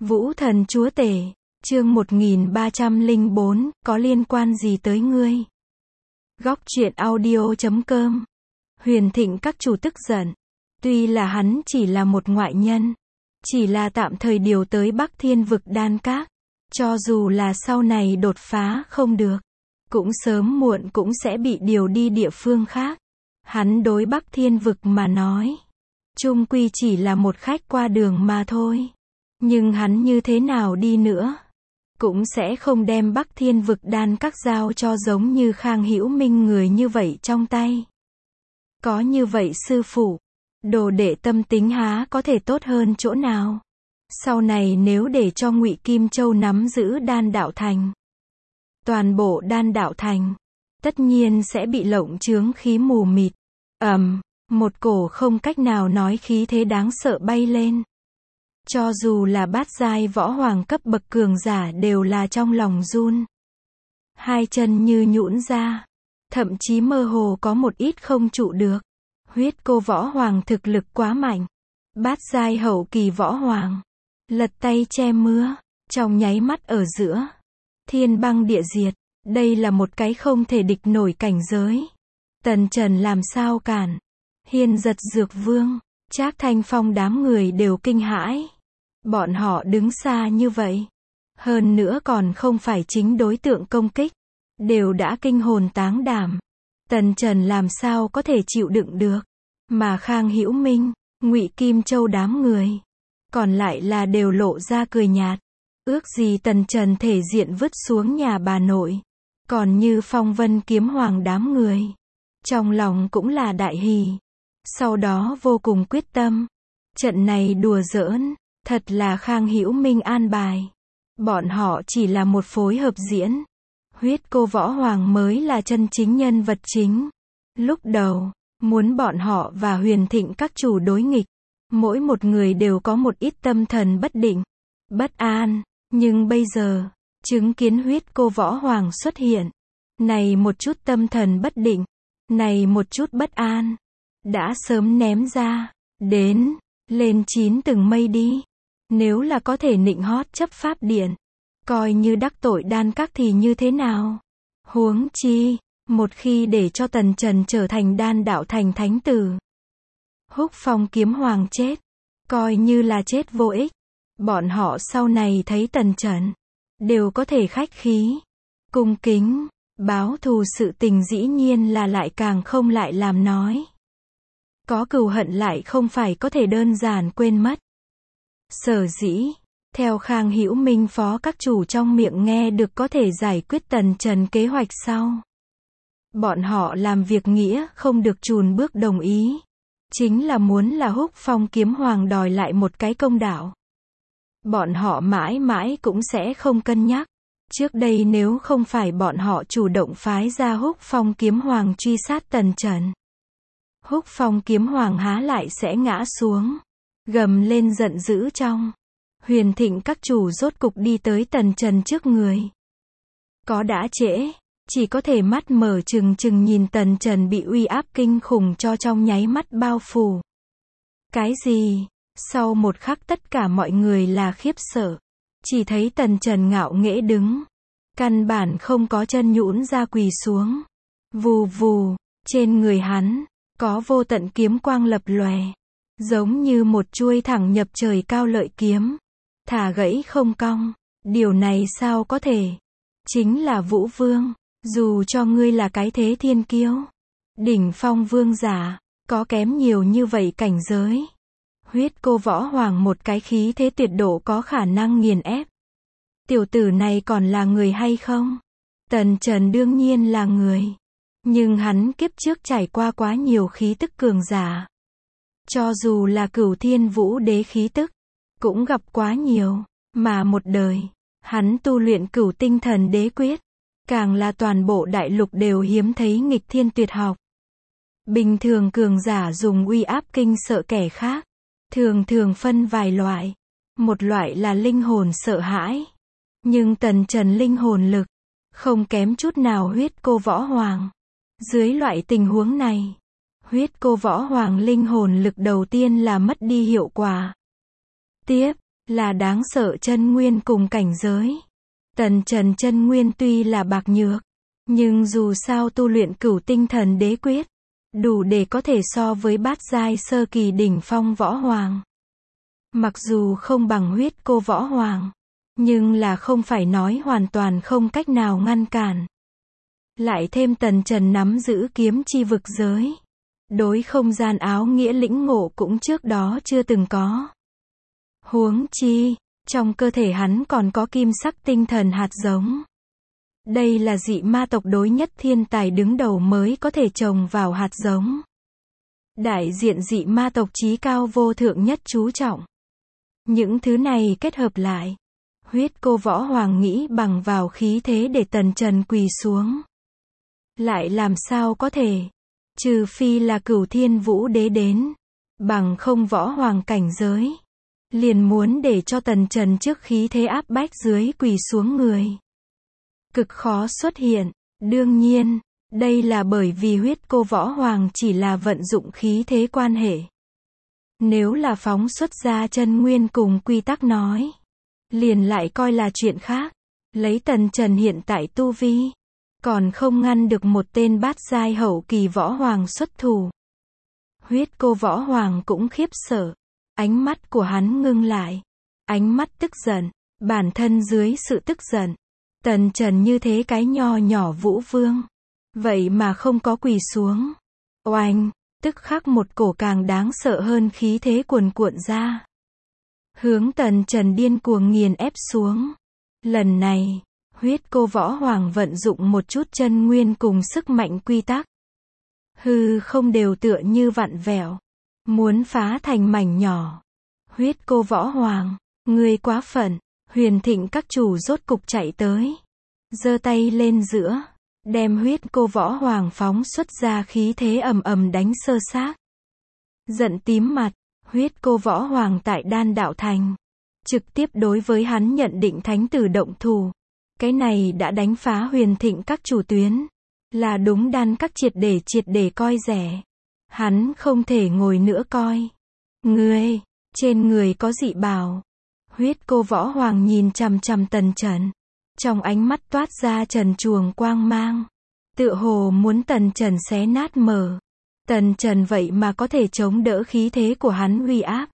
Vũ thần chúa tể, chương 1304, có liên quan gì tới ngươi? Góc truyện audio.com. Huyền Thịnh các chủ tức giận. Tuy là hắn chỉ là một ngoại nhân, chỉ là tạm thời điều tới Bắc Thiên vực Đan Các, cho dù là sau này đột phá không được, cũng sớm muộn cũng sẽ bị điều đi địa phương khác. Hắn đối Bắc Thiên vực mà nói, chung quy chỉ là một khách qua đường mà thôi. Nhưng hắn như thế nào đi nữa, cũng sẽ không đem Bắc Thiên vực Đan Các giao cho giống như Khang Hữu Minh người như vậy trong tay. Có như vậy sư phụ, đồ đệ tâm tính há có thể tốt hơn chỗ nào? Sau này nếu để cho Ngụy Kim Châu nắm giữ Đan Đạo Thành, toàn bộ Đan Đạo Thành tất nhiên sẽ bị lộng chướng khí mù mịt. Một cổ không cách nào nói khí thế đáng sợ bay lên. Cho dù là bát giai võ hoàng cấp bậc cường giả đều là trong lòng run. Hai chân như nhũn ra, thậm chí mơ hồ có một ít không trụ được. Huyết cô võ hoàng thực lực quá mạnh. Bát giai hậu kỳ võ hoàng, lật tay che mưa, trong nháy mắt ở giữa, thiên băng địa diệt. Đây là một cái không thể địch nổi cảnh giới. Tần Trần làm sao cản? Hiên Giật Dược Vương, Trác Thanh Phong đám người đều kinh hãi. Bọn họ đứng xa như vậy, hơn nữa còn không phải chính đối tượng công kích, đều đã kinh hồn táng đảm. Tần Trần làm sao có thể chịu đựng được? Mà Khang Hữu Minh, Ngụy Kim Châu đám người, còn lại là đều lộ ra cười nhạt. Ước gì Tần Trần thể diện vứt xuống nhà bà nội. Còn như Phong Vân Kiếm Hoàng đám người, trong lòng cũng là đại hỉ. Sau đó vô cùng quyết tâm. Trận này đùa giỡn, thật là Khang Hữu Minh an bài. Bọn họ chỉ là một phối hợp diễn. Huyết cô võ hoàng mới là chân chính nhân vật chính. Lúc đầu, muốn bọn họ và Huyền Thịnh các chủ đối nghịch. Mỗi một người đều có một ít tâm thần bất định, bất an. Nhưng bây giờ, chứng kiến huyết cô võ hoàng xuất hiện. Này một chút tâm thần bất định, này một chút bất an, đã sớm ném ra. Đến, lên 9 tầng mây đi. Nếu là có thể nịnh hót chấp pháp điện, coi như đắc tội Đan Các thì như thế nào? Huống chi, một khi để cho Tần Trần trở thành Đan Đạo Thành thánh tử, Húc Phong Kiếm Hoàng chết, coi như là chết vô ích. Bọn họ sau này thấy Tần Trần, đều có thể khách khí, cung kính, báo thù sự tình dĩ nhiên là lại càng không lại làm nói. Có cừu hận lại không phải có thể đơn giản quên mất. Sở dĩ, theo Khang Hữu Minh phó các chủ trong miệng nghe được có thể giải quyết Tần Trần kế hoạch sau. Bọn họ làm việc nghĩa không được chùn bước đồng ý. Chính là muốn là Húc Phong Kiếm Hoàng đòi lại một cái công đạo. Bọn họ mãi mãi cũng sẽ không cân nhắc. Trước đây nếu không phải bọn họ chủ động phái ra Húc Phong Kiếm Hoàng truy sát Tần Trần, Húc Phong Kiếm Hoàng há lại sẽ ngã xuống, gầm lên giận dữ trong. Huyền Thịnh các chủ rốt cục đi tới Tần Trần trước người. Có đã trễ, chỉ có thể mắt mở trừng trừng nhìn Tần Trần bị uy áp kinh khủng cho trong nháy mắt bao phủ. Cái gì? Sau một khắc tất cả mọi người là khiếp sợ. Chỉ thấy Tần Trần ngạo nghễ đứng, căn bản không có chân nhũn ra quỳ xuống. Vù vù, trên người hắn có vô tận kiếm quang lập lòe, giống như một chuôi thẳng nhập trời cao lợi kiếm, thả gãy không cong. Điều này sao có thể? Chính là Vũ Vương, dù cho ngươi là cái thế thiên kiêu, đỉnh phong vương giả, có kém nhiều như vậy cảnh giới. Huyết cô võ hoàng một cái khí thế tuyệt độ có khả năng nghiền ép. Tiểu tử này còn là người hay không? Tần Trần đương nhiên là người. Nhưng hắn kiếp trước trải qua quá nhiều khí tức cường giả. Cho dù là Cửu Thiên Vũ Đế khí tức, cũng gặp quá nhiều. Mà một đời, hắn tu luyện Cửu Tinh Thần Đế Quyết. Càng là toàn bộ đại lục đều hiếm thấy nghịch thiên tuyệt học. Bình thường cường giả dùng uy áp kinh sợ kẻ khác. Thường thường phân vài loại. Một loại là linh hồn sợ hãi. Nhưng Tần Trần linh hồn lực không kém chút nào huyết cô võ hoàng. Dưới loại tình huống này, huyết cô võ hoàng linh hồn lực đầu tiên là mất đi hiệu quả. Tiếp, là đáng sợ chân nguyên cùng cảnh giới. Tần Trần chân nguyên tuy là bạc nhược, nhưng dù sao tu luyện Cửu Tinh Thần Đế Quyết, đủ để có thể so với bát giai sơ kỳ đỉnh phong võ hoàng. Mặc dù không bằng huyết cô võ hoàng, nhưng là không phải nói hoàn toàn không cách nào ngăn cản. Lại thêm Tần Trần nắm giữ kiếm chi vực giới, đối không gian áo nghĩa lĩnh ngộ cũng trước đó chưa từng có. Huống chi, trong cơ thể hắn còn có kim sắc tinh thần hạt giống. Đây là dị ma tộc đối nhất thiên tài đứng đầu mới có thể trồng vào hạt giống. Đại diện dị ma tộc chí cao vô thượng nhất chú trọng. Những thứ này kết hợp lại, huyết cô võ hoàng nghĩ bằng vào khí thế để Tần Trần quỳ xuống. Lại làm sao có thể, trừ phi là Cửu Thiên Vũ Đế đến, bằng không võ hoàng cảnh giới, liền muốn để cho Tần Trần trước khí thế áp bách dưới quỳ xuống người. Cực khó xuất hiện, đương nhiên, đây là bởi vì huyết cô võ hoàng chỉ là vận dụng khí thế quan hệ. Nếu là phóng xuất ra chân nguyên cùng quy tắc nói, liền lại coi là chuyện khác. Lấy Tần Trần hiện tại tu vi, còn không ngăn được một tên bát giai hậu kỳ võ hoàng xuất thủ. Huyết cô võ hoàng cũng khiếp sợ, ánh mắt của hắn ngưng lại, ánh mắt tức giận, bản thân dưới sự tức giận, Tần Trần như thế cái nho nhỏ vũ vương, vậy mà không có quỳ xuống. Oanh, tức khắc một cổ càng đáng sợ hơn khí thế cuồn cuộn ra, hướng Tần Trần điên cuồng nghiền ép xuống. Lần này, huyết cô võ hoàng vận dụng một chút chân nguyên cùng sức mạnh quy tắc. Hư không đều tựa như vặn vẹo, muốn phá thành mảnh nhỏ. Huyết cô võ hoàng, ngươi quá phận. Huyền Thịnh các chủ rốt cục chạy tới, giơ tay lên giữa, đem huyết cô võ hoàng phóng xuất ra khí thế ầm ầm đánh sơ xác. Giận tím mặt, huyết cô võ hoàng tại Đan Đạo Thành, trực tiếp đối với hắn nhận định thánh tử động thủ. Cái này đã đánh phá Huyền Thịnh các chủ tuyến, là đúng Đan các triệt để coi rẻ. Hắn không thể ngồi nữa coi. Ngươi, trên người có dị bảo. Huyết cô võ hoàng nhìn chằm chằm Tần Trần, trong ánh mắt toát ra trần truồng quang mang, tựa hồ muốn Tần Trần xé nát mở. Tần Trần vậy mà có thể chống đỡ khí thế của hắn uy áp.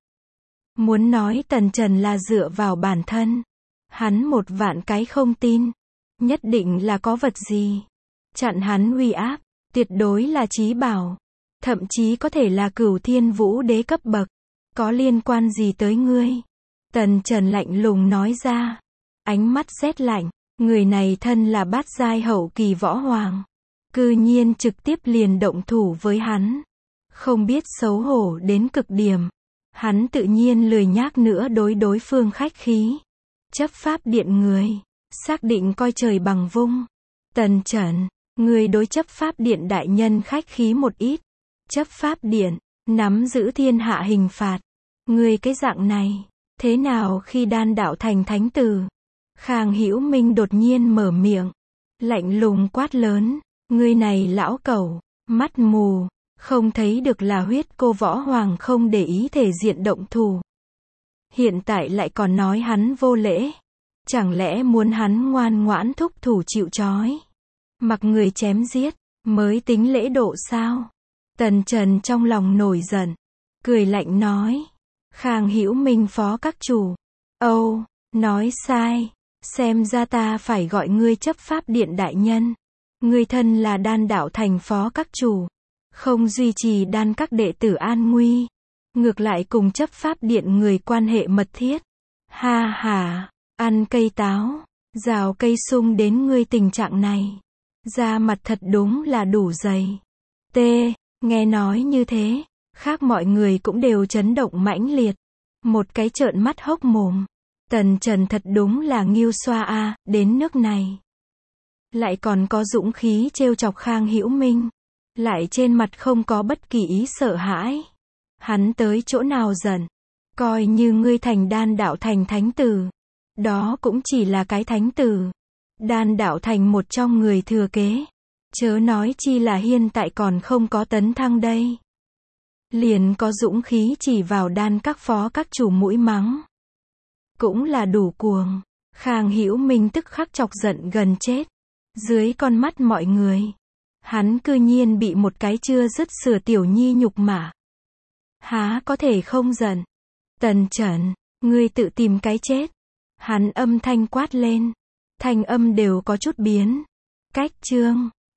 Muốn nói Tần Trần là dựa vào bản thân, hắn một vạn cái không tin, nhất định là có vật gì chặn hắn uy áp, tuyệt đối là chí bảo, thậm chí có thể là Cửu Thiên Vũ Đế cấp bậc. Có liên quan gì tới ngươi? Tần Trần lạnh lùng nói ra, ánh mắt rét lạnh, người này thân là bát giai hậu kỳ võ hoàng, cư nhiên trực tiếp liền động thủ với hắn, không biết xấu hổ đến cực điểm. Hắn tự nhiên lười nhác nữa đối phương khách khí. Chấp pháp điện người, xác định coi trời bằng vung. Tần Trần, người đối chấp pháp điện đại nhân khách khí một ít. Chấp pháp điện, nắm giữ thiên hạ hình phạt. Người cái dạng này, thế nào khi Đan Đạo Thành thánh tử? Khang Hữu Minh đột nhiên mở miệng, lạnh lùng quát lớn, ngươi này lão cẩu, mắt mù, không thấy được là huyết cô võ hoàng không để ý thể diện động thủ. Hiện tại lại còn nói hắn vô lễ, chẳng lẽ muốn hắn ngoan ngoãn thúc thủ chịu trói, mặc người chém giết, mới tính lễ độ sao? Tần Trần trong lòng nổi giận, cười lạnh nói, Khang Hữu Minh phó các chủ, Âu, nói sai, xem ra ta phải gọi ngươi chấp pháp điện đại nhân. Ngươi thân là Đan Đạo Thành phó các chủ, không duy trì đan các đệ tử an nguy, ngược lại cùng chấp pháp điện người quan hệ mật thiết. Ha ha, ăn cây táo, rào cây sung đến ngươi tình trạng này, da mặt thật đúng là đủ dày. T, nghe nói như thế, khác mọi người cũng đều chấn động mãnh liệt, một cái trợn mắt hốc mồm. Tần Trần thật đúng là nghiêu xoa a, đến nước này lại còn có dũng khí trêu chọc Khang Hữu Minh, lại trên mặt không có bất kỳ ý sợ hãi. Hắn tới chỗ nào giận, coi như ngươi thành Đan Đạo Thành thánh tử, đó cũng chỉ là cái thánh tử, Đan Đạo Thành một trong người thừa kế, chớ nói chi là hiện tại còn không có tấn thăng đây. Liền có dũng khí chỉ vào đan các phó các chủ mũi mắng. cũng là đủ cuồng. Khang Hữu Minh tức khắc chọc giận gần chết. Dưới con mắt mọi người, hắn cư nhiên bị một cái chưa dứt sửa tiểu nhi nhục mạ. Há có thể không giận. Tần Chẩn, ngươi tự tìm cái chết. Hắn âm thanh quát lên. Thanh âm đều có chút biến. Cách chương